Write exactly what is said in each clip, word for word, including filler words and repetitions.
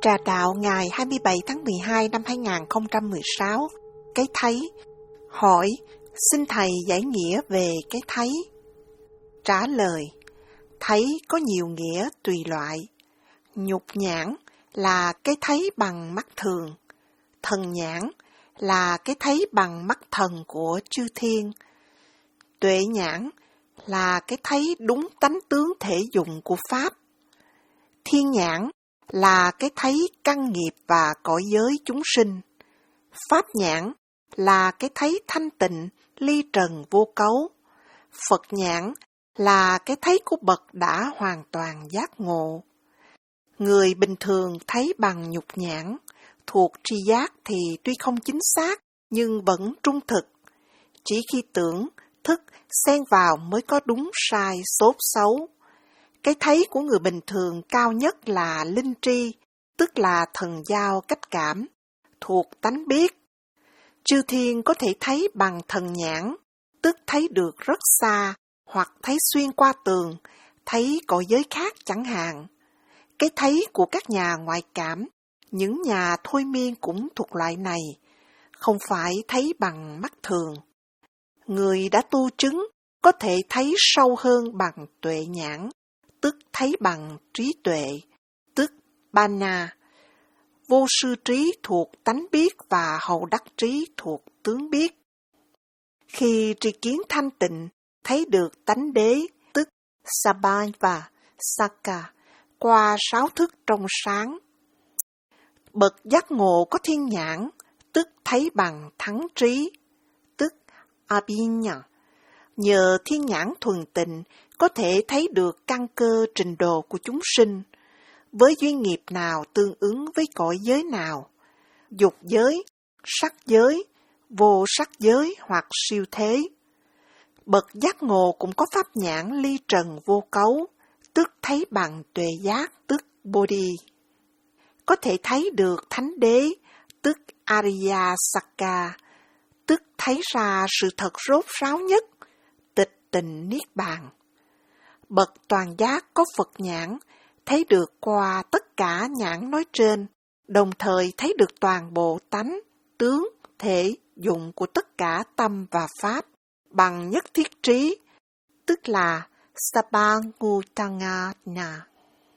Trà đạo ngày hai mươi bảy tháng mười hai năm hai nghìn không trăm mười sáu. Cái thấy. Hỏi, xin Thầy giải nghĩa về cái thấy. Trả lời, thấy có nhiều nghĩa tùy loại. Nhục nhãn là cái thấy bằng mắt thường. Thần nhãn là cái thấy bằng mắt thần của chư thiên. Tuệ nhãn là cái thấy đúng tánh tướng thể dụng của Pháp. Thiên nhãn là cái thấy căn nghiệp và cõi giới chúng sinh. Pháp nhãn là cái thấy thanh tịnh, ly trần vô cấu. Phật nhãn là cái thấy của bậc đã hoàn toàn giác ngộ. Người bình thường thấy bằng nhục nhãn, thuộc tri giác thì tuy không chính xác nhưng vẫn trung thực. Chỉ khi tưởng, thức xen vào mới có đúng sai, tốt xấu. Cái thấy của người bình thường cao nhất là linh tri, tức là thần giao cách cảm, thuộc tánh biết. Chư thiên có thể thấy bằng thần nhãn, tức thấy được rất xa, hoặc thấy xuyên qua tường, thấy cõi giới khác chẳng hạn. Cái thấy của các nhà ngoại cảm, những nhà thôi miên cũng thuộc loại này, không phải thấy bằng mắt thường. Người đã tu chứng có thể thấy sâu hơn bằng tuệ nhãn, tức thấy bằng trí tuệ, tức Bana. Vô sư trí thuộc tánh biết và hậu đắc trí thuộc tướng biết. Khi tri kiến thanh tịnh, thấy được tánh đế, tức Sabhava, Saka, qua sáu thức trong sáng. Bậc giác ngộ có thiên nhãn, tức thấy bằng thắng trí, tức Abhinya. Nhờ thiên nhãn thuần tịnh, có thể thấy được căn cơ trình độ của chúng sinh, với duyên nghiệp nào tương ứng với cõi giới nào, dục giới, sắc giới, vô sắc giới hoặc siêu thế. Bậc giác ngộ cũng có pháp nhãn ly trần vô cấu, tức thấy bằng tuệ giác, tức Bodhi. Có thể thấy được thánh đế, tức Ariya Saka, tức thấy ra sự thật rốt ráo nhất, tịch tịnh niết bàn. Bậc toàn giác có Phật nhãn, thấy được qua tất cả nhãn nói trên, đồng thời thấy được toàn bộ tánh, tướng, thể, dụng của tất cả tâm và pháp, bằng nhất thiết trí, tức là Sabangutangana.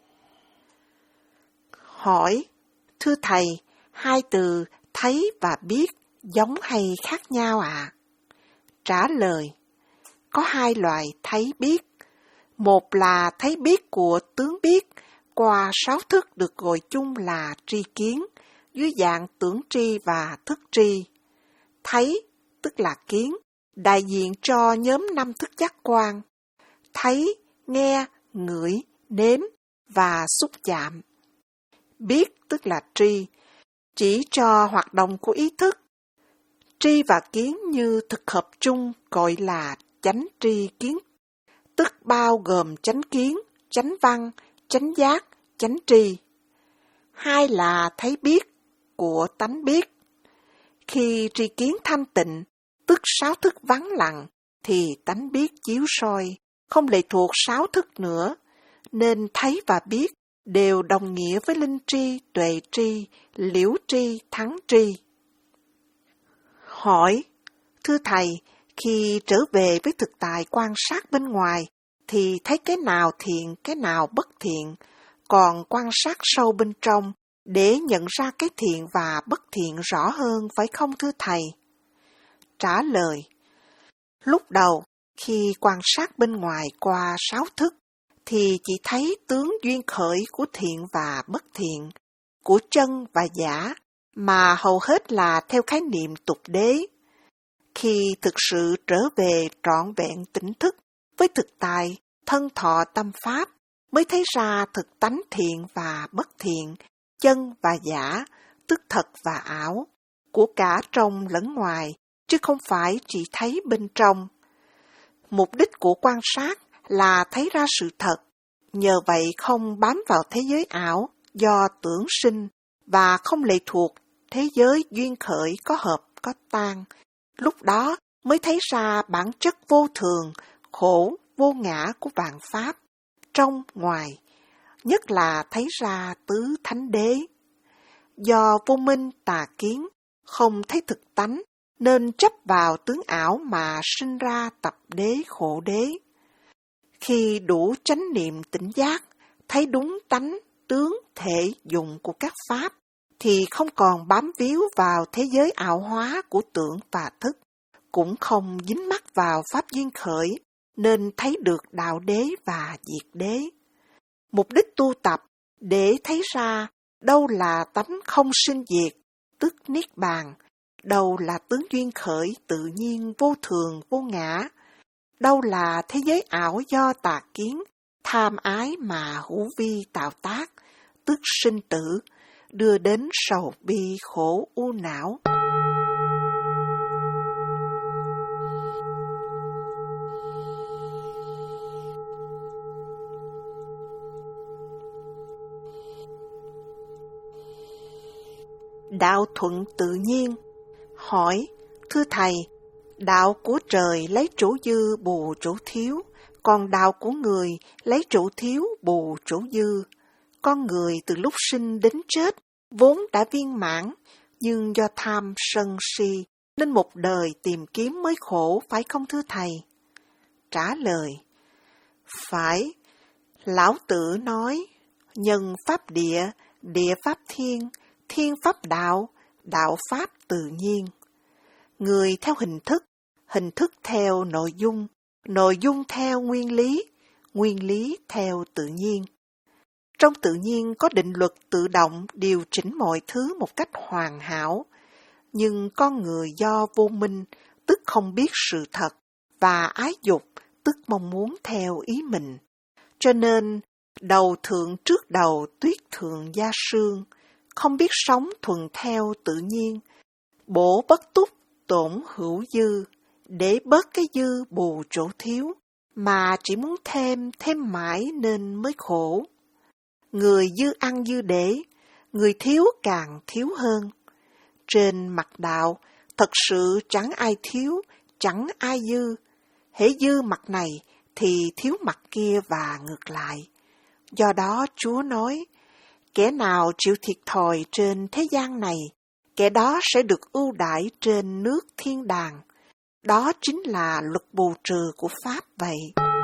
Hỏi, thưa Thầy, hai từ thấy và biết giống hay khác nhau ạ? À? Trả lời, có hai loại thấy biết. Một là thấy biết của tướng biết, qua sáu thức được gọi chung là tri kiến, dưới dạng tưởng tri và thức tri. Thấy, tức là kiến, đại diện cho nhóm năm thức giác quan. Thấy, nghe, ngửi, nếm và xúc chạm. Biết, tức là tri, chỉ cho hoạt động của ý thức. Tri và kiến như thực hợp chung gọi là chánh tri kiến, tức bao gồm chánh kiến, chánh văn, chánh giác, chánh tri. Hai là thấy biết của tánh biết. Khi tri kiến thanh tịnh, tức sáu thức vắng lặng, thì tánh biết chiếu soi, không lệ thuộc sáu thức nữa, nên thấy và biết đều đồng nghĩa với linh tri, tuệ tri, liễu tri, thắng tri. Hỏi, thưa Thầy, khi trở về với thực tại quan sát bên ngoài, thì thấy cái nào thiện, cái nào bất thiện, còn quan sát sâu bên trong để nhận ra cái thiện và bất thiện rõ hơn, phải không thưa Thầy? Trả lời, lúc đầu, khi quan sát bên ngoài qua sáu thức, thì chỉ thấy tướng duyên khởi của thiện và bất thiện, của chân và giả, mà hầu hết là theo khái niệm tục đế. Khi thực sự trở về trọn vẹn tỉnh thức với thực tại, thân thọ tâm pháp, mới thấy ra thực tánh thiện và bất thiện, chân và giả, tức thật và ảo, của cả trong lẫn ngoài, chứ không phải chỉ thấy bên trong. Mục đích của quan sát là thấy ra sự thật, nhờ vậy không bám vào thế giới ảo do tưởng sinh và không lệ thuộc thế giới duyên khởi có hợp có tan. Lúc đó mới thấy ra bản chất vô thường, khổ, vô ngã của vạn pháp, trong, ngoài, nhất là thấy ra tứ thánh đế. do vô minh tà kiến, không thấy thực tánh, nên chấp vào tướng ảo mà sinh ra tập đế khổ đế. Khi đủ chánh niệm tỉnh giác, thấy đúng tánh, tướng, thể, dụng của các pháp, thì không còn bám víu vào thế giới ảo hóa của tưởng và thức, cũng không dính mắc vào pháp duyên khởi, nên thấy được đạo đế và diệt đế. Mục đích tu tập để thấy ra đâu là tánh không sinh diệt, tức niết bàn, đâu là tướng duyên khởi tự nhiên vô thường vô ngã, đâu là thế giới ảo do tà kiến, tham ái mà hữu vi tạo tác, tức sinh tử, đưa đến sầu bi khổ u não. Đạo thuận tự nhiên. Hỏi, thưa Thầy, đạo của trời lấy chỗ dư bù chỗ thiếu, còn đạo của người lấy chỗ thiếu bù chỗ dư. Con người từ lúc sinh đến chết vốn đã viên mãn, nhưng do tham sân si nên một đời tìm kiếm mới khổ, phải không thưa Thầy? Trả lời, phải. Lão Tử nói, nhân pháp địa, địa pháp thiên, thiên pháp đạo, đạo pháp tự nhiên. Người theo hình thức, hình thức theo nội dung, nội dung theo nguyên lý, nguyên lý theo tự nhiên. Trong tự nhiên có định luật tự động điều chỉnh mọi thứ một cách hoàn hảo, nhưng con người do vô minh, tức không biết sự thật, và ái dục, tức mong muốn theo ý mình. Cho nên, đầu thượng trước đầu tuyết thượng gia sương, không biết sống thuận theo tự nhiên, bổ bất túc tổn hữu dư, để bớt cái dư bù chỗ thiếu, mà chỉ muốn thêm, thêm mãi nên mới khổ. Người dư ăn dư để, người thiếu càng thiếu hơn. Trên mặt đạo, thật sự chẳng ai thiếu, chẳng ai dư. Hễ dư mặt này thì thiếu mặt kia và ngược lại. Do đó Chúa nói, kẻ nào chịu thiệt thòi trên thế gian này, kẻ đó sẽ được ưu đãi trên nước thiên đàng. Đó chính là luật bù trừ của Pháp vậy.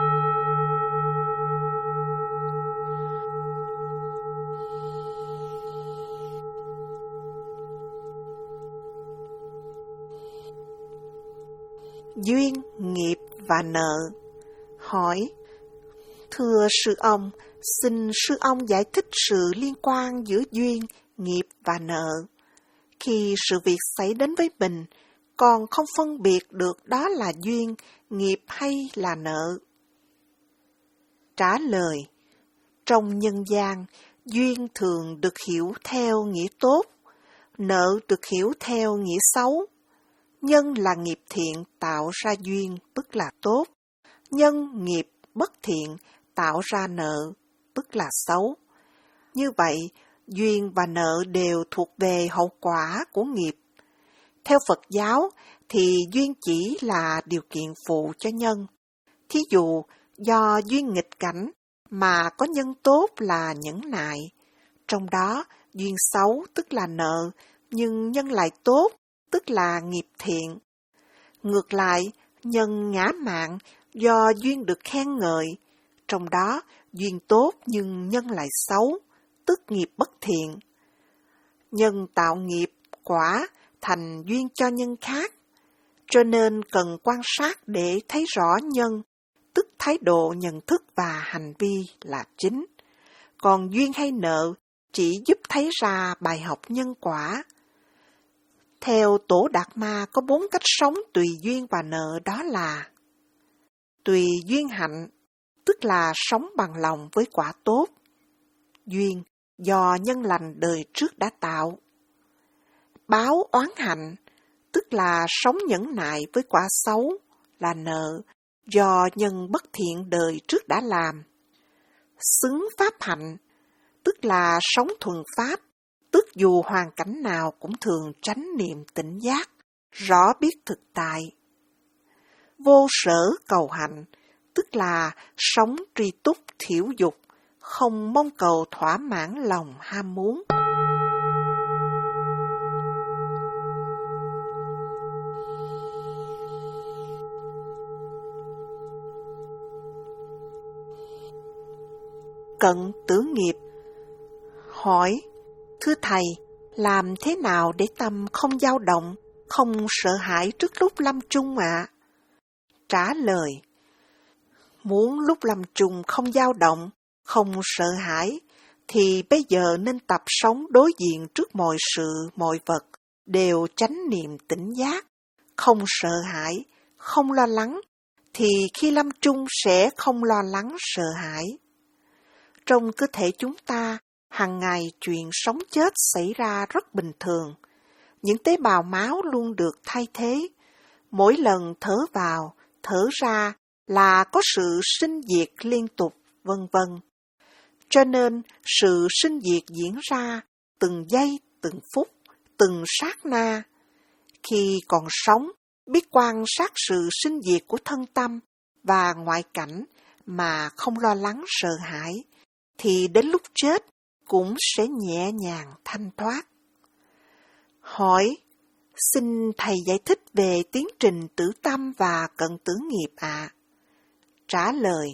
Duyên, nghiệp và nợ. Hỏi, thưa sư ông, xin sư ông giải thích sự liên quan giữa duyên, nghiệp và nợ. Khi sự việc xảy đến với mình, còn không phân biệt được đó là duyên, nghiệp hay là nợ. Trả lời, trong nhân gian, duyên thường được hiểu theo nghĩa tốt, nợ được hiểu theo nghĩa xấu. Nhân là nghiệp thiện tạo ra duyên, tức là tốt. Nhân nghiệp bất thiện tạo ra nợ, tức là xấu. Như vậy, duyên và nợ đều thuộc về hậu quả của nghiệp. Theo Phật giáo thì duyên chỉ là điều kiện phụ cho nhân. Thí dụ, do duyên nghịch cảnh mà có nhân tốt là nhẫn nại. Trong đó, duyên xấu tức là nợ, nhưng nhân lại tốt, tức là nghiệp thiện. Ngược lại, nhân ngã mạn do duyên được khen ngợi, trong đó duyên tốt nhưng nhân lại xấu, tức nghiệp bất thiện. Nhân tạo nghiệp, quả thành duyên cho nhân khác, cho nên cần quan sát để thấy rõ nhân, tức thái độ nhận thức và hành vi là chính. Còn duyên hay nợ chỉ giúp thấy ra bài học nhân quả. Theo Tổ Đạt Ma có bốn cách sống tùy duyên và nợ, đó là tùy duyên hạnh, tức là sống bằng lòng với quả tốt. Duyên do nhân lành đời trước đã tạo. Báo oán hạnh, tức là sống nhẫn nại với quả xấu, là nợ, do nhân bất thiện đời trước đã làm. Xứng pháp hạnh, tức là sống thuần pháp, tức dù hoàn cảnh nào cũng thường tránh niệm tỉnh giác, rõ biết thực tại. Vô sở cầu hạnh, tức là sống tri túc thiểu dục, không mong cầu thỏa mãn lòng ham muốn. cận tử nghiệp. Hỏi, thưa Thầy, làm thế nào để tâm không dao động, không sợ hãi trước lúc lâm chung ạ? À? Trả lời, muốn lúc lâm chung không dao động, không sợ hãi, thì bây giờ nên tập sống đối diện trước mọi sự, mọi vật, đều chánh niệm tỉnh giác, không sợ hãi, không lo lắng, thì khi lâm chung sẽ không lo lắng sợ hãi. Trong cơ thể chúng ta, hàng ngày chuyện sống chết xảy ra rất bình thường. Những tế bào máu luôn được thay thế. Mỗi lần thở vào, thở ra là có sự sinh diệt liên tục, vân vân. Cho nên, sự sinh diệt diễn ra từng giây, từng phút, từng sát na. Khi còn sống, biết quan sát sự sinh diệt của thân tâm và ngoại cảnh mà không lo lắng sợ hãi, thì đến lúc chết cũng sẽ nhẹ nhàng thanh thoát. Hỏi, xin Thầy giải thích về tiến trình tử tâm và cận tử nghiệp ạ. À? Trả lời,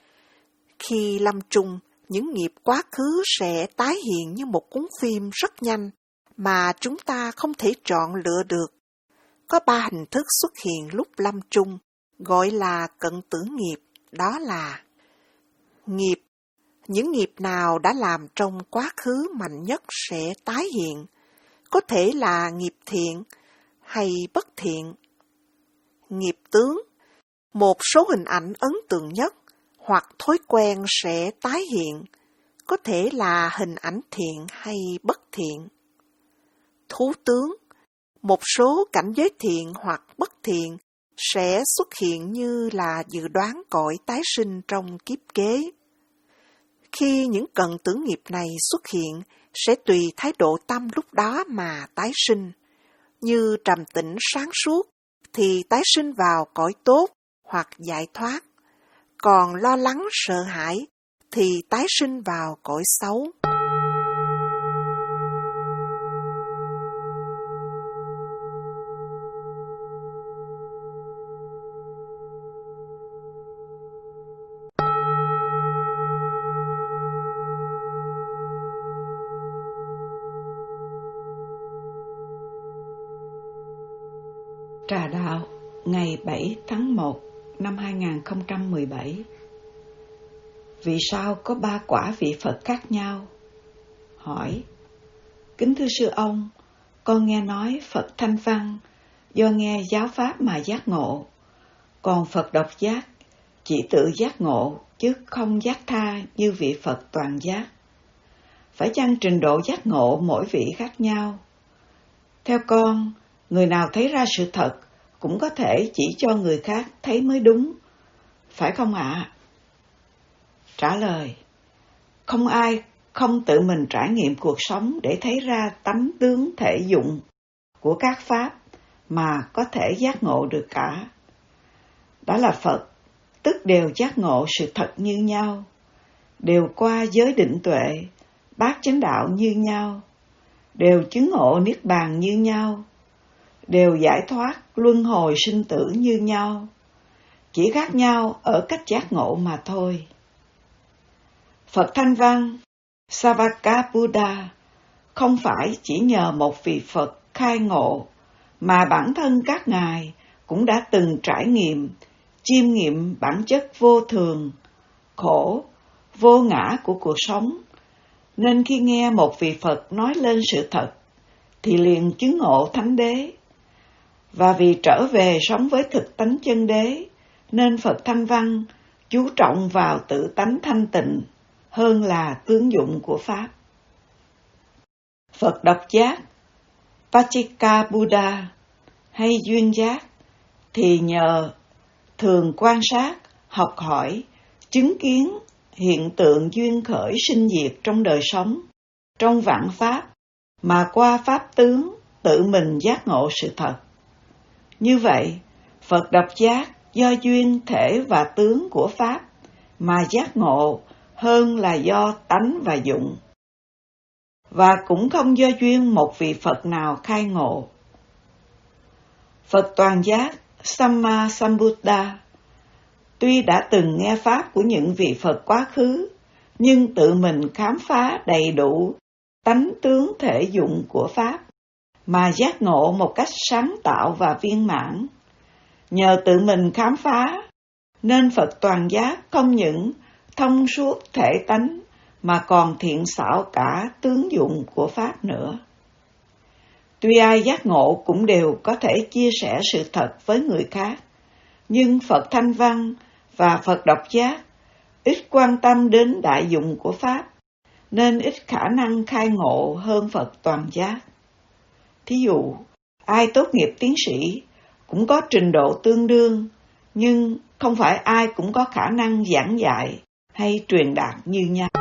khi lâm chung, những nghiệp quá khứ sẽ tái hiện như một cuốn phim rất nhanh mà chúng ta không thể chọn lựa được. Có ba hình thức xuất hiện lúc lâm chung, gọi là cận tử nghiệp, đó là nghiệp. Những nghiệp nào đã làm trong quá khứ mạnh nhất sẽ tái hiện, có thể là nghiệp thiện hay bất thiện. Nghiệp tướng, một số hình ảnh ấn tượng nhất hoặc thói quen sẽ tái hiện, có thể là hình ảnh thiện hay bất thiện. Thú tướng, một số cảnh giới thiện hoặc bất thiện sẽ xuất hiện như là dự đoán cõi tái sinh trong kiếp kế. Khi những cận tử nghiệp này xuất hiện, sẽ tùy thái độ tâm lúc đó mà tái sinh. Như trầm tĩnh sáng suốt, thì tái sinh vào cõi tốt hoặc giải thoát. Còn lo lắng sợ hãi, thì tái sinh vào cõi xấu. Trà Đạo, ngày bảy tháng một năm hai nghìn không trăm mười bảy. Vì sao có ba quả vị Phật khác nhau? Hỏi, kính thưa sư ông, con nghe nói Phật Thanh Văn do nghe giáo pháp mà giác ngộ, còn Phật Độc Giác chỉ tự giác ngộ chứ không giác tha như vị Phật Toàn Giác. Phải chăng trình độ giác ngộ mỗi vị khác nhau? Theo con, người nào thấy ra sự thật cũng có thể chỉ cho người khác thấy mới đúng, phải không ạ? À? Trả lời, không ai không tự mình trải nghiệm cuộc sống để thấy ra tánh tướng thể dụng của các pháp mà có thể giác ngộ được cả. Đó là Phật, tức đều giác ngộ sự thật như nhau, đều qua giới định tuệ, bát chánh đạo như nhau, đều chứng ngộ niết bàn như nhau, đều giải thoát luân hồi sinh tử như nhau, chỉ khác nhau ở cách giác ngộ mà thôi. Phật Thanh Văn, Sarvakabuddha, không phải chỉ nhờ một vị Phật khai ngộ, mà bản thân các ngài cũng đã từng trải nghiệm, chiêm nghiệm bản chất vô thường, khổ, vô ngã của cuộc sống, nên khi nghe một vị Phật nói lên sự thật, thì liền chứng ngộ thánh đế. Và vì trở về sống với thực tánh chân đế, nên Phật Thanh Văn chú trọng vào tự tánh thanh tịnh hơn là tướng dụng của Pháp. Phật Độc Giác, Paccekabuddha hay duyên giác thì nhờ thường quan sát, học hỏi, chứng kiến hiện tượng duyên khởi sinh diệt trong đời sống, trong vạn pháp, mà qua pháp tướng tự mình giác ngộ sự thật. Như vậy, Phật Độc Giác do duyên thể và tướng của Pháp mà giác ngộ hơn là do tánh và dụng. Và cũng không do duyên một vị Phật nào khai ngộ. Phật Toàn Giác, Samma Sambuddha, tuy đã từng nghe Pháp của những vị Phật quá khứ, nhưng tự mình khám phá đầy đủ tánh tướng thể dụng của Pháp, mà giác ngộ một cách sáng tạo và viên mãn. Nhờ tự mình khám phá, nên Phật toàn giác không những thông suốt thể tánh, mà còn thiện xảo cả tướng dụng của Pháp nữa. Tuy ai giác ngộ cũng đều có thể chia sẻ sự thật với người khác, nhưng Phật Thanh Văn và Phật Độc Giác ít quan tâm đến đại dụng của Pháp, nên ít khả năng khai ngộ hơn Phật toàn giác. Thí dụ, ai tốt nghiệp tiến sĩ cũng có trình độ tương đương, nhưng không phải ai cũng có khả năng giảng dạy hay truyền đạt như nhau.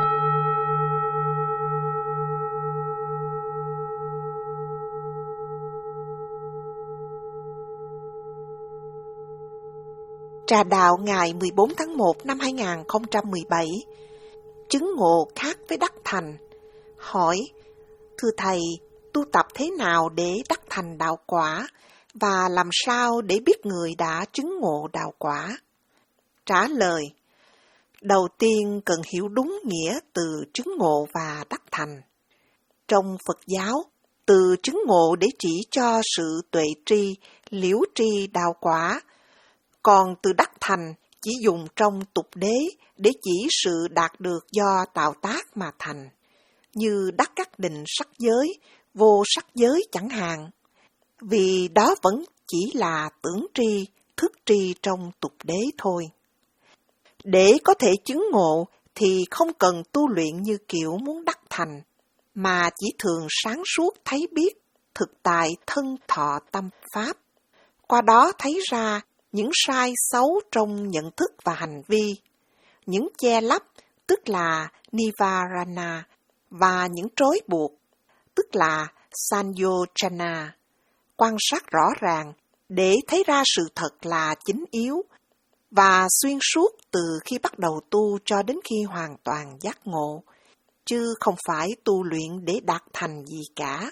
Trà đạo ngày mười bốn tháng một năm hai nghìn không trăm mười bảy. Chứng ngộ khác với đắc thành. Hỏi: thưa Thầy, tu tập thế nào để đắc thành đạo quả, và làm sao để biết người đã chứng ngộ đạo quả? Trả lời: đầu tiên cần hiểu đúng nghĩa từ chứng ngộ và đắc thành. Trong Phật giáo, từ chứng ngộ để chỉ cho sự tuệ tri, liễu tri đạo quả, còn từ đắc thành chỉ dùng trong tục đế để chỉ sự đạt được do tạo tác mà thành, như đắc các định sắc giới, vô sắc giới chẳng hạn. Vì đó vẫn chỉ là tưởng tri, thức tri trong tục đế thôi. Để có thể chứng ngộ thì không cần tu luyện như kiểu muốn đắc thành, mà chỉ thường sáng suốt thấy biết, thực tại thân thọ tâm pháp. Qua đó thấy ra những sai xấu trong nhận thức và hành vi, những che lấp, tức là Nivarana, và những trói buộc, tức là Sanyojana. Quan sát rõ ràng để thấy ra sự thật là chính yếu, và xuyên suốt từ khi bắt đầu tu cho đến khi hoàn toàn giác ngộ, chứ không phải tu luyện để đạt thành gì cả.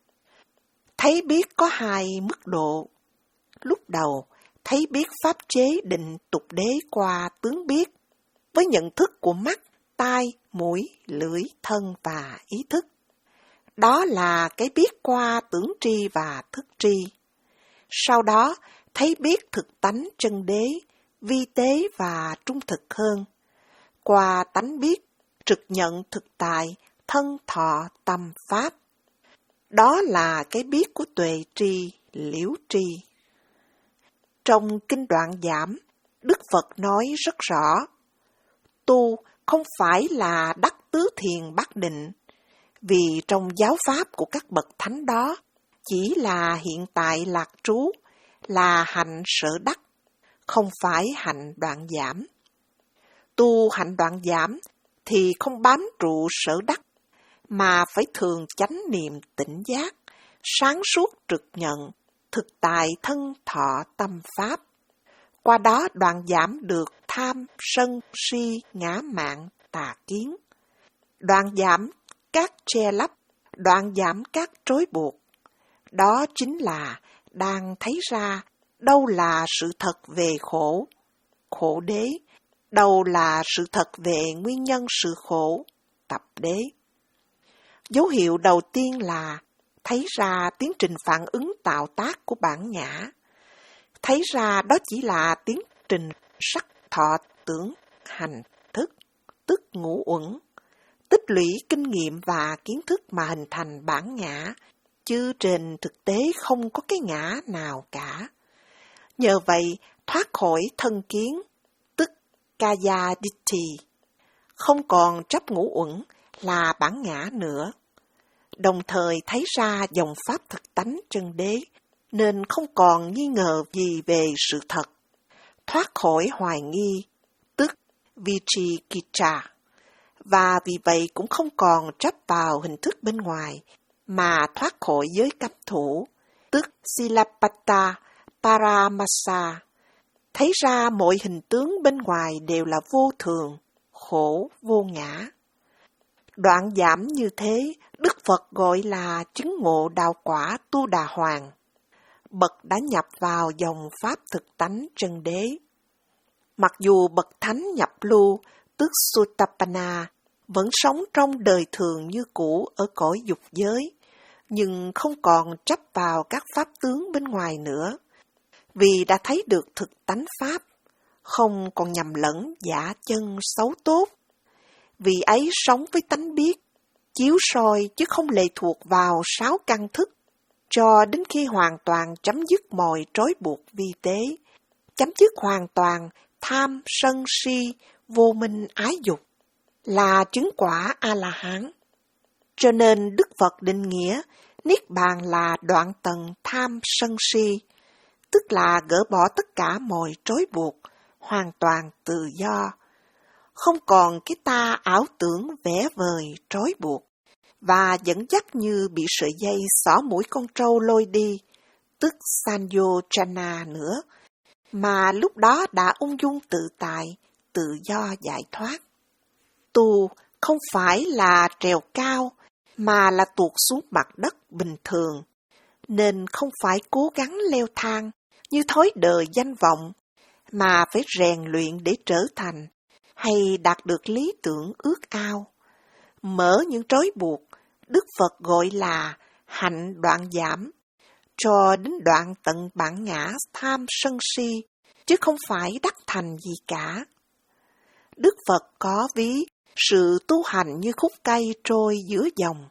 Thấy biết có hai mức độ. Lúc đầu, thấy biết pháp chế định tục đế qua tướng biết, với nhận thức của mắt, tai, mũi, lưỡi, thân và ý thức. Đó là cái biết qua tưởng tri và thức tri. Sau đó, thấy biết thực tánh chân đế, vi tế và trung thực hơn, qua tánh biết, trực nhận thực tại, thân thọ tâm pháp. Đó là cái biết của tuệ tri, liễu tri. Trong Kinh Đoạn Giảm, Đức Phật nói rất rõ, tu không phải là đắc tứ thiền bát định, vì trong giáo pháp của các bậc thánh đó chỉ là hiện tại lạc trú, là hạnh sở đắc, không phải hạnh đoạn giảm. Tu hạnh đoạn giảm thì không bám trụ sở đắc, mà phải thường chánh niệm tỉnh giác, sáng suốt trực nhận, thực tại thân thọ tâm pháp. Qua đó đoạn giảm được tham, sân, si, ngã mạn, tà kiến. Đoạn giảm các che lấp, đoạn giảm các trói buộc. Đó chính là đang thấy ra đâu là sự thật về khổ, khổ đế, đâu là sự thật về nguyên nhân sự khổ, tập đế. Dấu hiệu đầu tiên là thấy ra tiến trình phản ứng tạo tác của bản ngã. Thấy ra đó chỉ là tiến trình sắc thọ tưởng hành thức, tức ngũ uẩn, tích lũy kinh nghiệm và kiến thức mà hình thành bản ngã, chứ trên thực tế không có cái ngã nào cả. Nhờ vậy thoát khỏi thân kiến, tức kaya ditti, không còn chấp ngũ uẩn là bản ngã nữa. Đồng thời thấy ra dòng pháp thực tánh chân đế, nên không còn nghi ngờ gì về sự thật. Thoát khỏi hoài nghi, tức vicikicca, và vì vậy cũng không còn chấp vào hình thức bên ngoài, mà thoát khỏi giới cấm thủ, tức silappata paramasa. Thấy ra mọi hình tướng bên ngoài đều là vô thường, khổ, vô ngã. Đoạn giảm như thế, Đức Phật gọi là chứng ngộ đạo quả Tu Đà Hoàng. Bậc đã nhập vào dòng pháp thực tánh chân đế. Mặc dù bậc thánh nhập lưu, tức Sotapanna, vẫn sống trong đời thường như cũ ở cõi dục giới, nhưng không còn chấp vào các pháp tướng bên ngoài nữa, vì đã thấy được thực tánh pháp, không còn nhầm lẫn giả chân xấu tốt. Vì ấy sống với tánh biết, chiếu soi chứ không lệ thuộc vào sáu căn thức, cho đến khi hoàn toàn chấm dứt mọi trói buộc vi tế, chấm dứt hoàn toàn tham, sân, si, vô minh, ái dục, là chứng quả A-la-hán. Cho nên Đức Phật định nghĩa Niết Bàn là đoạn tận tham, sân, si, tức là gỡ bỏ tất cả mọi trói buộc, hoàn toàn tự do, không còn cái ta ảo tưởng vẽ vời trói buộc, và dẫn dắt như bị sợi dây xỏ mũi con trâu lôi đi, tức Sanyochana nữa, mà lúc đó đã ung dung tự tại, tự do giải thoát. Tu không phải là trèo cao, mà là tuột xuống mặt đất bình thường, nên không phải cố gắng leo thang như thói đời danh vọng, mà phải rèn luyện để trở thành, hay đạt được lý tưởng ước ao. Mở những trói buộc, Đức Phật gọi là hạnh đoạn giảm, cho đến đoạn tận bản ngã tham sân si, chứ không phải đắc thành gì cả. Đức Phật có ví sự tu hành như khúc cây trôi giữa dòng.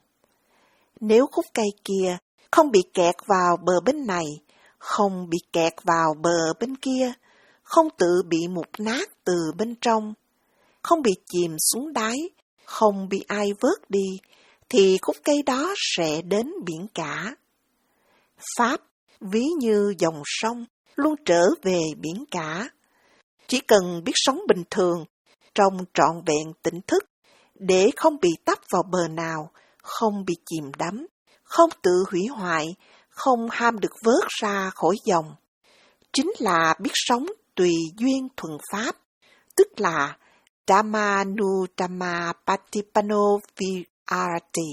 Nếu khúc cây kia không bị kẹt vào bờ bên này, không bị kẹt vào bờ bên kia, không tự bị mục nát từ bên trong, không bị chìm xuống đáy, không bị ai vớt đi, thì khúc cây đó sẽ đến biển cả. Pháp ví như dòng sông luôn trở về biển cả. Chỉ cần biết sống bình thường, trong trọn vẹn tỉnh thức, để không bị tấp vào bờ nào, không bị chìm đắm, không tự hủy hoại, không ham được vớt ra khỏi dòng, chính là biết sống tùy duyên thuận pháp, tức là Dhammanutama Patipano Virati.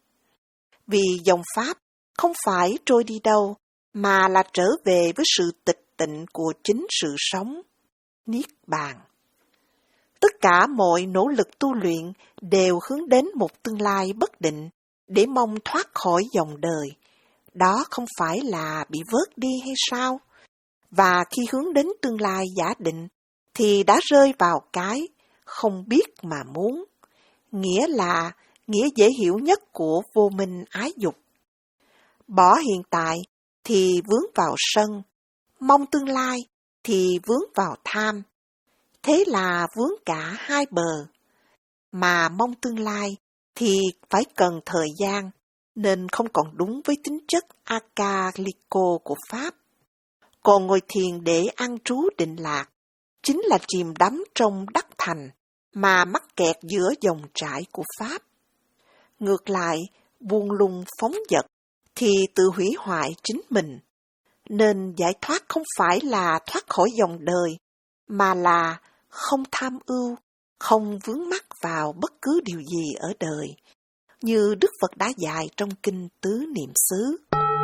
Vì dòng pháp không phải trôi đi đâu, mà là trở về với sự tịch tịnh của chính sự sống, Niết Bàn. Tất cả mọi nỗ lực tu luyện đều hướng đến một tương lai bất định, để mong thoát khỏi dòng đời. Đó không phải là bị vớt đi hay sao? Và khi hướng đến tương lai giả định, thì đã rơi vào cái không biết mà muốn, nghĩa là nghĩa dễ hiểu nhất của vô minh ái dục. Bỏ hiện tại thì vướng vào sân, mong tương lai thì vướng vào tham. Thế là vướng cả hai bờ. Mà mong tương lai thì phải cần thời gian, nên không còn đúng với tính chất akaliko của Pháp. Còn ngồi thiền để an trú định lạc, chính là chìm đắm trong đắc thành, mà mắc kẹt giữa dòng chảy của Pháp. Ngược lại, buông lung phóng dật, thì tự hủy hoại chính mình. Nên giải thoát không phải là thoát khỏi dòng đời, mà là không tham ưu, không vướng mắc vào bất cứ điều gì ở đời, như Đức Phật đã dạy trong Kinh Tứ Niệm xứ.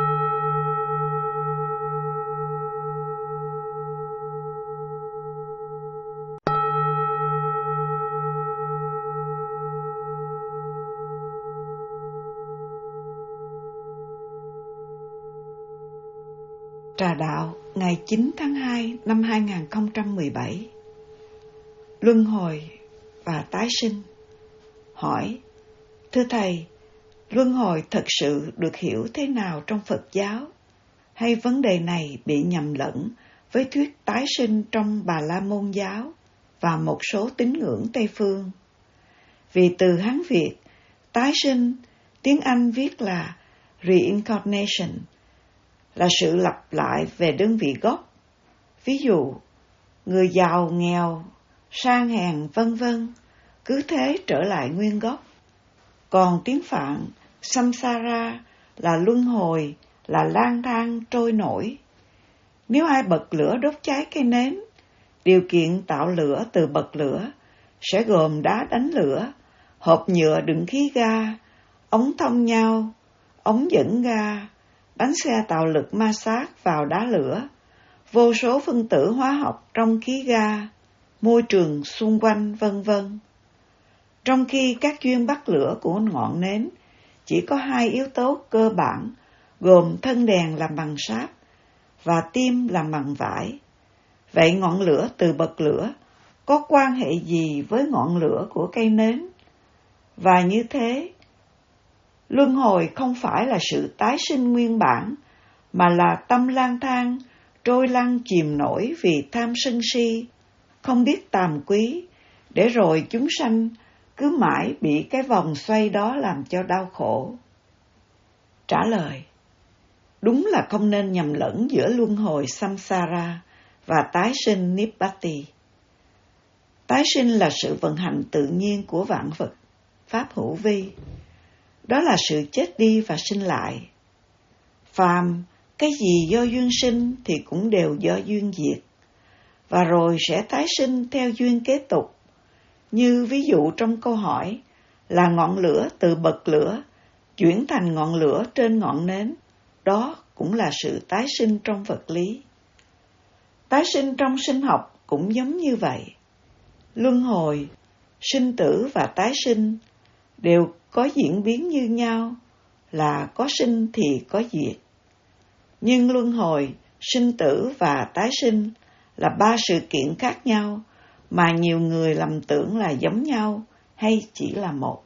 Trà đạo ngày chín tháng hai năm hai nghìn không trăm mười bảy. Luân hồi và tái sinh. Hỏi: thưa Thầy, luân hồi thật sự được hiểu thế nào trong Phật giáo? Hay vấn đề này bị nhầm lẫn với thuyết tái sinh trong Bà La Môn giáo và một số tín ngưỡng Tây phương? Vì từ Hán Việt, tái sinh, tiếng Anh viết là reincarnation, là sự lặp lại về đơn vị gốc. Ví dụ, người giàu, nghèo, sang hèn, vân vân, cứ thế trở lại nguyên gốc. Còn tiếng Phạn, samsara, là luân hồi, là lang thang trôi nổi. Nếu ai bật lửa đốt cháy cây nến, điều kiện tạo lửa từ bật lửa sẽ gồm đá đánh lửa, hộp nhựa đựng khí ga, ống thông nhau, ống dẫn ga, bánh xe tạo lực ma sát vào đá lửa, vô số phân tử hóa học trong khí ga, môi trường xung quanh, vân vân. trong khi các duyên bắt lửa của ngọn nến chỉ có hai yếu tố cơ bản, gồm thân đèn làm bằng sáp và tim làm bằng vải. Vậy ngọn lửa từ bật lửa có quan hệ gì với ngọn lửa của cây nến? Và như thế, luân hồi không phải là sự tái sinh nguyên bản, mà là tâm lang thang, trôi lăn chìm nổi vì tham sân si, không biết tàm quý, để rồi chúng sanh cứ mãi bị cái vòng xoay đó làm cho đau khổ. Trả lời: đúng là không nên nhầm lẫn giữa luân hồi samsara và tái sinh nibbati. Tái sinh là sự vận hành tự nhiên của vạn vật, pháp hữu vi. Đó là sự chết đi và sinh lại. Phàm, cái gì do duyên sinh thì cũng đều do duyên diệt, và rồi sẽ tái sinh theo duyên kế tục. Như ví dụ trong câu hỏi là ngọn lửa từ bật lửa chuyển thành ngọn lửa trên ngọn nến, đó cũng là sự tái sinh trong vật lý. Tái sinh trong sinh học cũng giống như vậy. Luân hồi, sinh tử và tái sinh đều có diễn biến như nhau, là có sinh thì có diệt. Nhưng luân hồi, sinh tử và tái sinh là ba sự kiện khác nhau mà nhiều người lầm tưởng là giống nhau hay chỉ là một.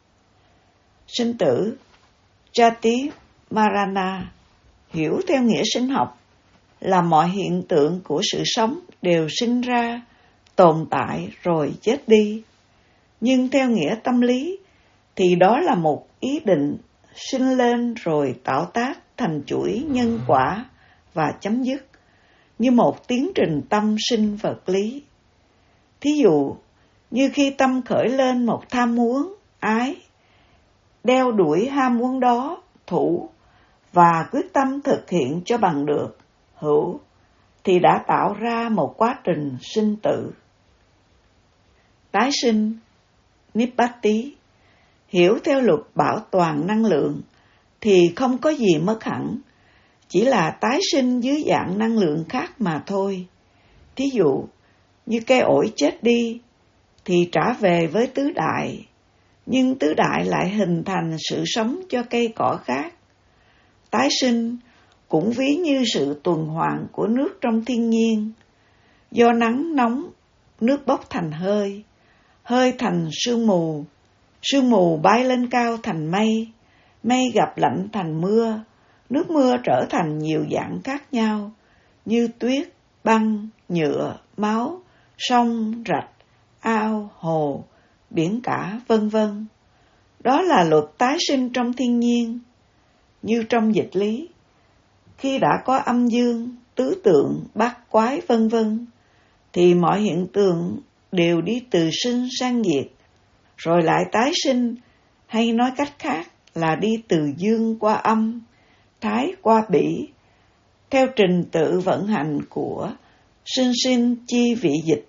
Sinh tử, Jati Marana, hiểu theo nghĩa sinh học, là mọi hiện tượng của sự sống đều sinh ra, tồn tại rồi chết đi. Nhưng theo nghĩa tâm lý thì đó là một ý định sinh lên rồi tạo tác thành chuỗi nhân quả và chấm dứt, như một tiến trình tâm sinh vật lý. Thí dụ, như khi tâm khởi lên một tham muốn, ái, đeo đuổi ham muốn đó, thủ, và quyết tâm thực hiện cho bằng được, hữu, thì đã tạo ra một quá trình sinh tử. Tái sinh, nibbati, hiểu theo luật bảo toàn năng lượng, thì không có gì mất hẳn, chỉ là tái sinh dưới dạng năng lượng khác mà thôi. Thí dụ, như cây ổi chết đi, thì trả về với tứ đại, nhưng tứ đại lại hình thành sự sống cho cây cỏ khác. Tái sinh cũng ví như sự tuần hoàn của nước trong thiên nhiên. Do nắng nóng, nước bốc thành hơi, hơi thành sương mù, sương mù bay lên cao thành mây, mây gặp lạnh thành mưa, nước mưa trở thành nhiều dạng khác nhau, như tuyết, băng, nhựa, máu, sông, rạch, ao, hồ, biển cả, vân vân. Đó là luật tái sinh trong thiên nhiên. Như trong dịch lý, khi đã có âm dương, tứ tượng, bát quái, vân vân, thì mọi hiện tượng đều đi từ sinh sang diệt, rồi lại tái sinh, hay nói cách khác là đi từ dương qua âm, thái qua bỉ, theo trình tự vận hành của sinh sinh chi vị dịch.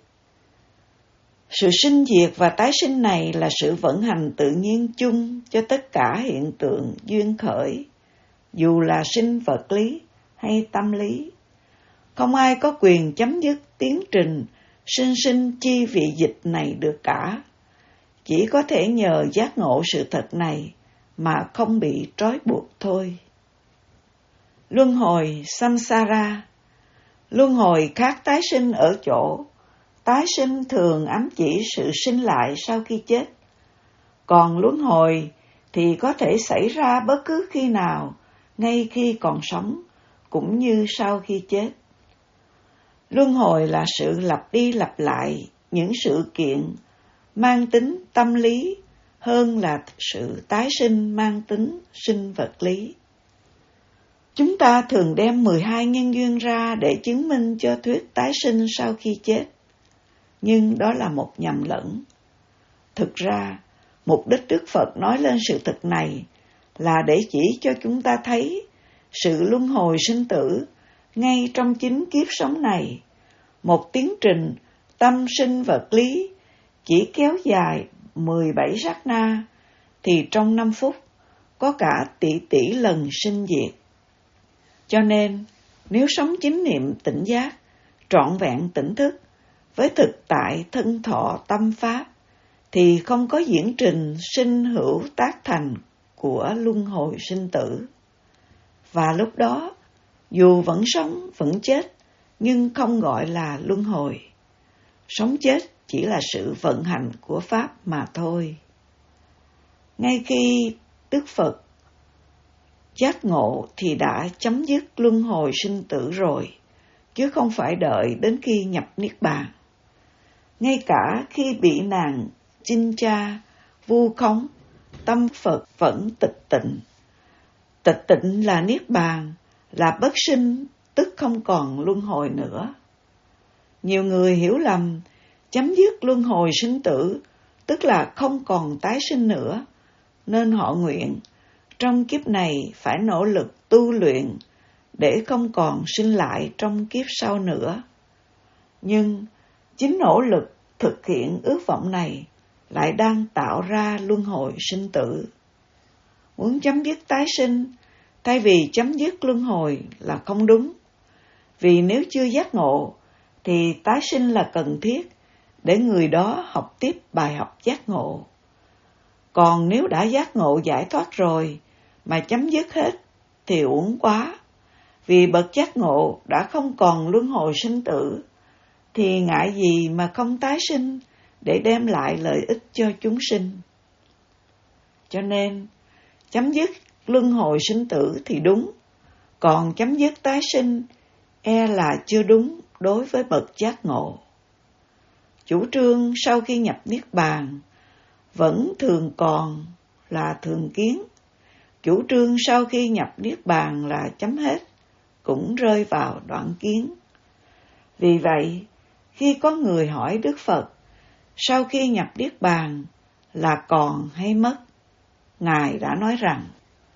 Sự sinh diệt và tái sinh này là sự vận hành tự nhiên chung cho tất cả hiện tượng duyên khởi, dù là sinh vật lý hay tâm lý. Không ai có quyền chấm dứt tiến trình sinh sinh chi vị dịch này được cả. Chỉ có thể nhờ giác ngộ sự thật này mà không bị trói buộc thôi. Luân hồi samsara. Luân hồi khác tái sinh ở chỗ, tái sinh thường ám chỉ sự sinh lại sau khi chết. Còn luân hồi thì có thể xảy ra bất cứ khi nào, ngay khi còn sống, cũng như sau khi chết. Luân hồi là sự lặp đi lặp lại những sự kiện mang tính tâm lý hơn là sự tái sinh mang tính sinh vật lý. Chúng ta thường đem mười hai nhân duyên ra để chứng minh cho thuyết tái sinh sau khi chết, nhưng đó là một nhầm lẫn. Thực ra, mục đích Đức Phật nói lên sự thật này là để chỉ cho chúng ta thấy sự luân hồi sinh tử ngay trong chính kiếp sống này, một tiến trình tâm sinh vật lý chỉ kéo dài mười bảy sát na, thì trong năm phút có cả tỷ tỷ lần sinh diệt. Cho nên, nếu sống chính niệm tỉnh giác, trọn vẹn tỉnh thức, với thực tại thân thọ tâm pháp, thì không có diễn trình sinh hữu tác thành của luân hồi sinh tử. Và lúc đó, dù vẫn sống, vẫn chết, nhưng không gọi là luân hồi. Sống chết chỉ là sự vận hành của Pháp mà thôi. Ngay khi Đức Phật giác ngộ thì đã chấm dứt luân hồi sinh tử rồi, chứ không phải đợi đến khi nhập Niết Bàn. Ngay cả khi bị nàng chinh cha, vu khống, tâm Phật vẫn tịch tịnh. Tịch tịnh là Niết Bàn, là bất sinh, tức không còn luân hồi nữa. Nhiều người hiểu lầm, chấm dứt luân hồi sinh tử, tức là không còn tái sinh nữa, nên họ nguyện trong kiếp này phải nỗ lực tu luyện để không còn sinh lại trong kiếp sau nữa. Nhưng chính nỗ lực thực hiện ước vọng này lại đang tạo ra luân hồi sinh tử. Muốn chấm dứt tái sinh thay vì chấm dứt luân hồi là không đúng. Vì nếu chưa giác ngộ thì tái sinh là cần thiết để người đó học tiếp bài học giác ngộ. Còn nếu đã giác ngộ giải thoát rồi mà chấm dứt hết thì uổng quá. Vì bậc giác ngộ đã không còn luân hồi sinh tử thì ngại gì mà không tái sinh để đem lại lợi ích cho chúng sinh. Cho nên, chấm dứt luân hồi sinh tử thì đúng, còn chấm dứt tái sinh e là chưa đúng đối với bậc giác ngộ. Chủ trương sau khi nhập Niết Bàn vẫn thường còn là thường kiến. Chủ trương sau khi nhập Niết Bàn là chấm hết, cũng rơi vào đoạn kiến. Vì vậy, khi có người hỏi Đức Phật, sau khi nhập Niết Bàn là còn hay mất? Ngài đã nói rằng,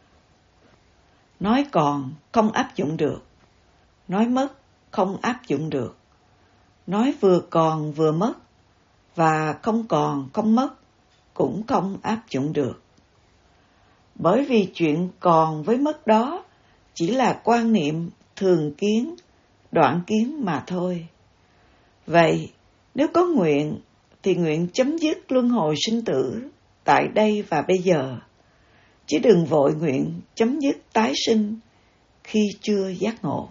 nói còn không áp dụng được, nói mất không áp dụng được, nói vừa còn vừa mất, và không còn không mất cũng không áp dụng được. Bởi vì chuyện còn với mất đó chỉ là quan niệm thường kiến, đoạn kiến mà thôi. Vậy, nếu có nguyện, thì nguyện chấm dứt luân hồi sinh tử tại đây và bây giờ, chứ đừng vội nguyện chấm dứt tái sinh khi chưa giác ngộ.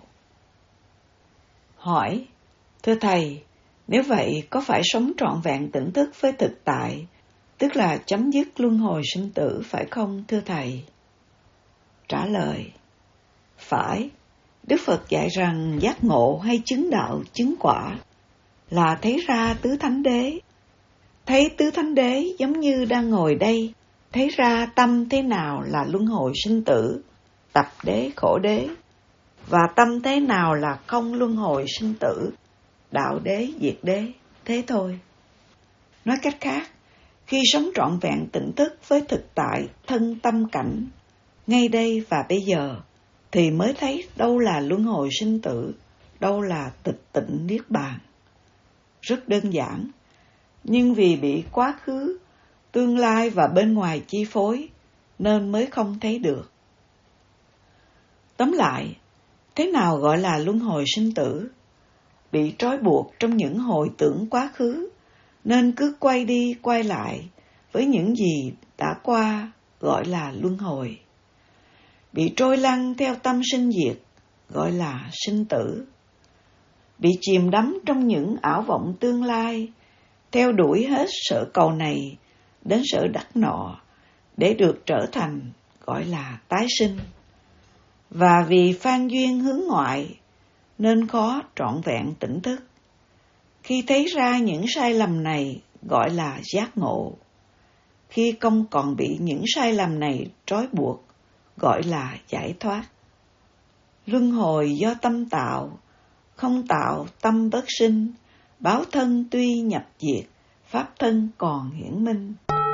Hỏi, thưa Thầy, nếu vậy có phải sống trọn vẹn tỉnh thức với thực tại, tức là chấm dứt luân hồi sinh tử phải không thưa Thầy? Trả lời, phải. Đức Phật dạy rằng giác ngộ hay chứng đạo, chứng quả là thấy ra tứ thánh đế. Thấy tứ thánh đế giống như đang ngồi đây, thấy ra tâm thế nào là luân hồi sinh tử, tập đế khổ đế, và tâm thế nào là không luân hồi sinh tử, đạo đế diệt đế, thế thôi. Nói cách khác, khi sống trọn vẹn tỉnh thức với thực tại thân tâm cảnh, ngay đây và bây giờ, thì mới thấy đâu là luân hồi sinh tử, đâu là tịch tịnh Niết Bàn. Rất đơn giản, nhưng vì bị quá khứ, tương lai và bên ngoài chi phối, nên mới không thấy được. Tóm lại, thế nào gọi là luân hồi sinh tử? Bị trói buộc trong những hồi tưởng quá khứ, nên cứ quay đi quay lại với những gì đã qua, gọi là luân hồi. Bị trôi lăn theo tâm sinh diệt, gọi là sinh tử. Bị chìm đắm trong những ảo vọng tương lai, theo đuổi hết sở cầu này đến sở đắc nọ, để được trở thành, gọi là tái sinh. Và vì phan duyên hướng ngoại, nên khó trọn vẹn tỉnh thức. Khi thấy ra những sai lầm này, gọi là giác ngộ. Khi không còn bị những sai lầm này trói buộc, gọi là giải thoát. Luân hồi do tâm tạo, không tạo tâm bất sinh, báo thân tuy nhập diệt, pháp thân còn hiển minh.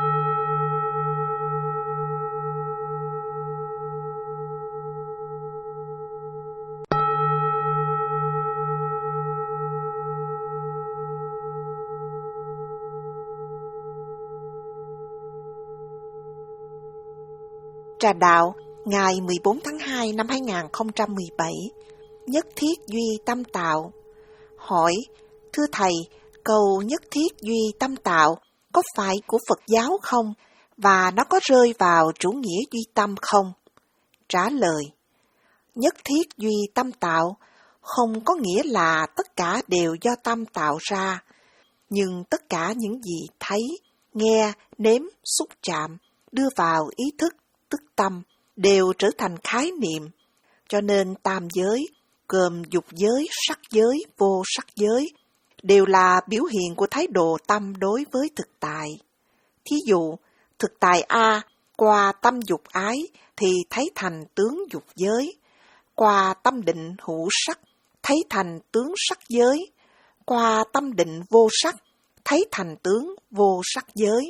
Trà Đạo, ngày mười bốn tháng hai năm hai nghìn không trăm mười bảy, nhất thiết duy tâm tạo. Hỏi, thưa Thầy, câu nhất thiết duy tâm tạo có phải của Phật giáo không? Và nó có rơi vào chủ nghĩa duy tâm không? Trả lời, nhất thiết duy tâm tạo không có nghĩa là tất cả đều do tâm tạo ra, nhưng tất cả những gì thấy, nghe, nếm, xúc chạm, đưa vào ý thức, tức tâm, đều trở thành khái niệm. Cho nên tam giới, gồm dục giới, sắc giới, vô sắc giới, đều là biểu hiện của thái độ tâm đối với thực tại. Thí dụ, thực tại A, qua tâm dục ái thì thấy thành tướng dục giới, qua tâm định hữu sắc, thấy thành tướng sắc giới, qua tâm định vô sắc, thấy thành tướng vô sắc giới.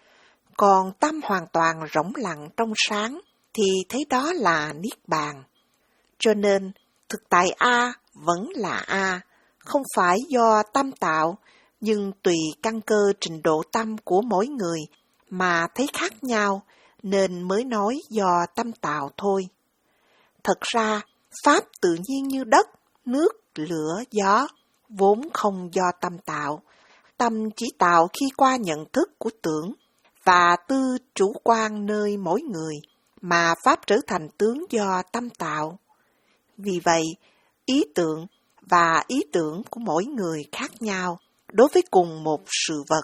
Còn tâm hoàn toàn rỗng lặng trong sáng thì thấy đó là Niết Bàn. Cho nên, thực tại A vẫn là A, không phải do tâm tạo, nhưng tùy căn cơ trình độ tâm của mỗi người mà thấy khác nhau, nên mới nói do tâm tạo thôi. Thật ra, Pháp tự nhiên như đất, nước, lửa, gió, vốn không do tâm tạo. Tâm chỉ tạo khi qua nhận thức của tưởng và tư chủ quan nơi mỗi người, mà Pháp trở thành tướng do tâm tạo. Vì vậy, ý tưởng và ý tưởng của mỗi người khác nhau đối với cùng một sự vật.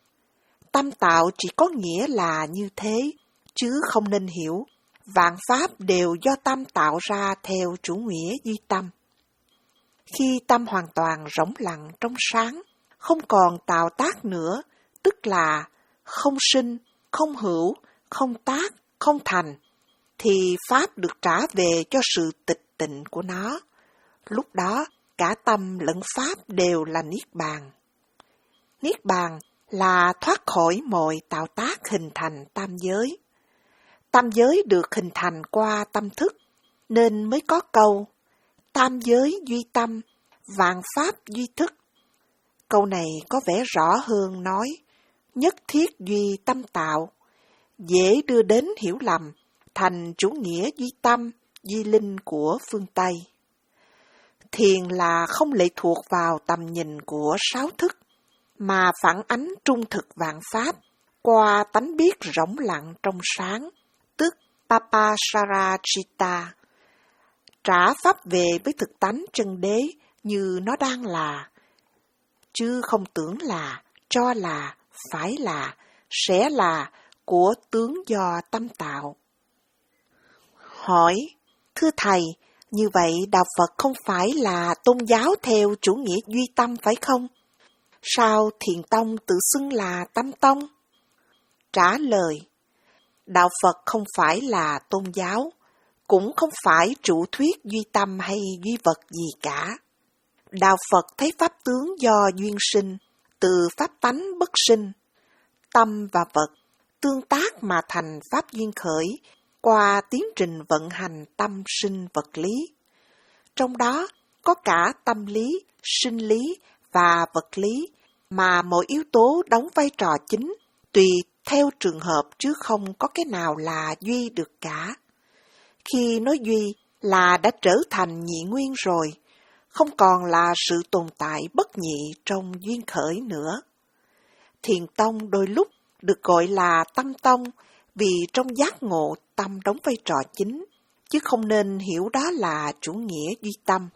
Tâm tạo chỉ có nghĩa là như thế, chứ không nên hiểu vạn pháp đều do tâm tạo ra theo chủ nghĩa duy tâm. Khi tâm hoàn toàn rỗng lặng trong sáng, không còn tạo tác nữa, tức là không sinh, không hữu, không tác, không thành, thì Pháp được trả về cho sự tịch tịnh của nó. Lúc đó, cả tâm lẫn Pháp đều là Niết Bàn. Niết Bàn là thoát khỏi mọi tạo tác hình thành tam giới. Tam giới được hình thành qua tâm thức, nên mới có câu tam giới duy tâm, vạn pháp duy thức. Câu này có vẻ rõ hơn nói nhất thiết duy tâm tạo, dễ đưa đến hiểu lầm thành chủ nghĩa duy tâm, duy linh của phương Tây. Thiền là không lệ thuộc vào tầm nhìn của sáu thức, mà phản ánh trung thực vạn pháp qua tánh biết rỗng lặng trong sáng, tức Papasarajita, trả pháp về với thực tánh chân đế như nó đang là, chứ không tưởng là, cho là, phải là, sẽ là của tướng do tâm tạo. Hỏi, thưa Thầy, như vậy Đạo Phật không phải là tôn giáo theo chủ nghĩa duy tâm phải không? Sao Thiền Tông tự xưng là Tâm Tông? Trả lời, Đạo Phật không phải là tôn giáo, cũng không phải chủ thuyết duy tâm hay duy vật gì cả. Đạo Phật thấy pháp tướng do duyên sinh, từ pháp tánh bất sinh. Tâm và vật tương tác mà thành pháp duyên khởi, qua tiến trình vận hành tâm sinh vật lý. Trong đó có cả tâm lý, sinh lý và vật lý, mà mỗi yếu tố đóng vai trò chính, tùy theo trường hợp chứ không có cái nào là duy được cả. Khi nói duy là đã trở thành nhị nguyên rồi, không còn là sự tồn tại bất nhị trong duyên khởi nữa. Thiền Tông đôi lúc được gọi là Tâm Tông vì trong giác ngộ tâm đóng vai trò chính, chứ không nên hiểu đó là chủ nghĩa duy tâm.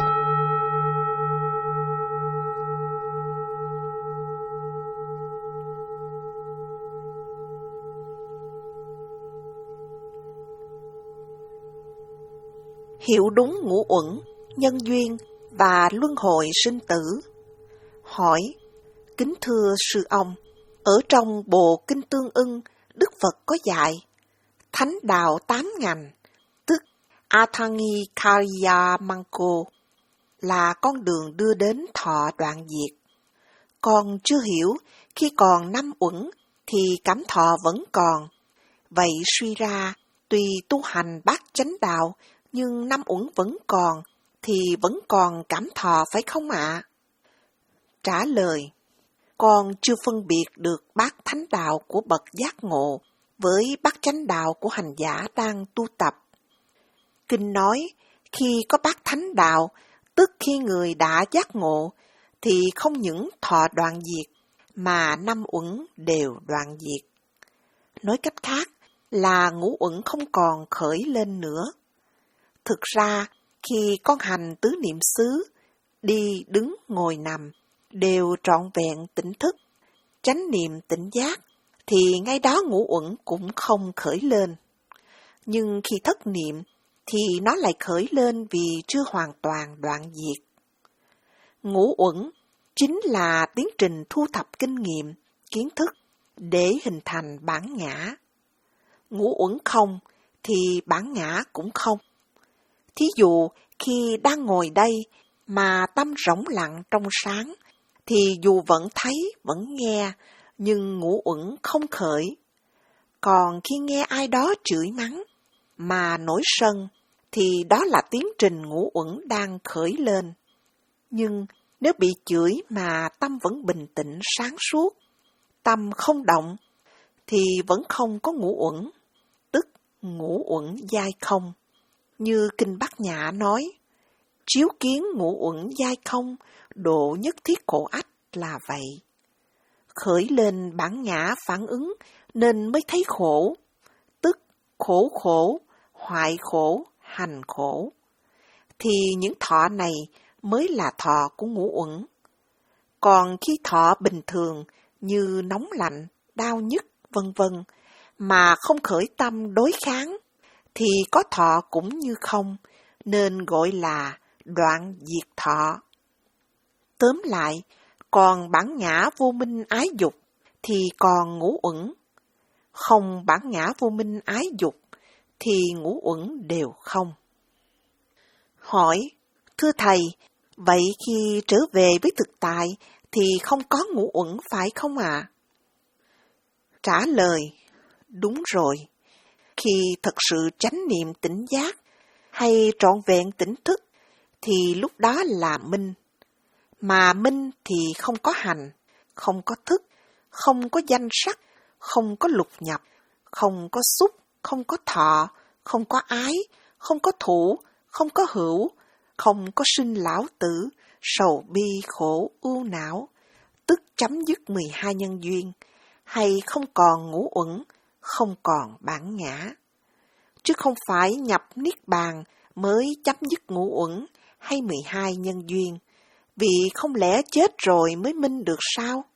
Hiểu đúng ngũ uẩn, nhân duyên và luân hồi sinh tử. Hỏi, kính thưa sư ông, ở trong bộ Kinh Tương Ưng, Đức Phật có dạy thánh đạo tám ngành, tức Athangi Karya Manko, là con đường đưa đến thọ đoạn diệt. Con chưa hiểu, khi còn năm uẩn thì cảm thọ vẫn còn. Vậy suy ra, tùy tu hành bát chánh đạo, nhưng năm uẩn vẫn còn, thì vẫn còn cảm thọ phải không ạ? Trả lời, con chưa phân biệt được bát thánh đạo của bậc giác ngộ với bát chánh đạo của hành giả đang tu tập. Kinh nói, khi có bát thánh đạo, tức khi người đã giác ngộ, thì không những thọ đoạn diệt, mà năm uẩn đều đoạn diệt. Nói cách khác là ngũ uẩn không còn khởi lên nữa. Thực ra, khi con hành tứ niệm xứ, đi, đứng, ngồi, nằm, đều trọn vẹn tỉnh thức, chánh niệm tỉnh giác, thì ngay đó ngũ uẩn cũng không khởi lên. Nhưng khi thất niệm, thì nó lại khởi lên vì chưa hoàn toàn đoạn diệt. Ngũ uẩn chính là tiến trình thu thập kinh nghiệm, kiến thức để hình thành bản ngã. Ngũ uẩn không thì bản ngã cũng không. Thí dụ khi đang ngồi đây mà tâm rỗng lặng trong sáng, thì dù vẫn thấy, vẫn nghe, nhưng ngũ uẩn không khởi. Còn khi nghe ai đó chửi mắng mà nổi sân, thì đó là tiến trình ngũ uẩn đang khởi lên. Nhưng nếu bị chửi mà tâm vẫn bình tĩnh sáng suốt, tâm không động, thì vẫn không có ngũ uẩn, tức ngũ uẩn giai không. Như Kinh Bát Nhã nói, chiếu kiến ngũ uẩn giai không, độ nhất thiết khổ ách là vậy. Khởi lên bản ngã phản ứng nên mới thấy khổ, tức khổ khổ, hoại khổ, hành khổ. Thì những thọ này mới là thọ của ngũ uẩn. Còn khi thọ bình thường như nóng lạnh, đau nhức, vân vân mà không khởi tâm đối kháng, thì có thọ cũng như không, nên gọi là đoạn diệt thọ. Tóm lại, còn bản ngã vô minh ái dục thì còn ngũ uẩn. Không bản ngã vô minh ái dục thì ngũ uẩn đều không. Hỏi, thưa Thầy, vậy khi trở về với thực tại thì không có ngũ uẩn phải không ạ? À? Trả lời, đúng rồi. Khi thật sự chánh niệm tỉnh giác hay trọn vẹn tỉnh thức thì lúc đó là minh. Mà minh thì không có hành, không có thức, không có danh sắc, không có lục nhập, không có xúc, không có thọ, không có ái, không có thủ, không có hữu, không có sinh lão tử, sầu bi khổ ưu não, tức chấm dứt mười hai nhân duyên, hay không còn ngũ uẩn, không còn bản ngã. Chứ không phải nhập niết bàn mới chấm dứt ngũ uẩn hay mười hai nhân duyên, vì không lẽ chết rồi mới minh được sao?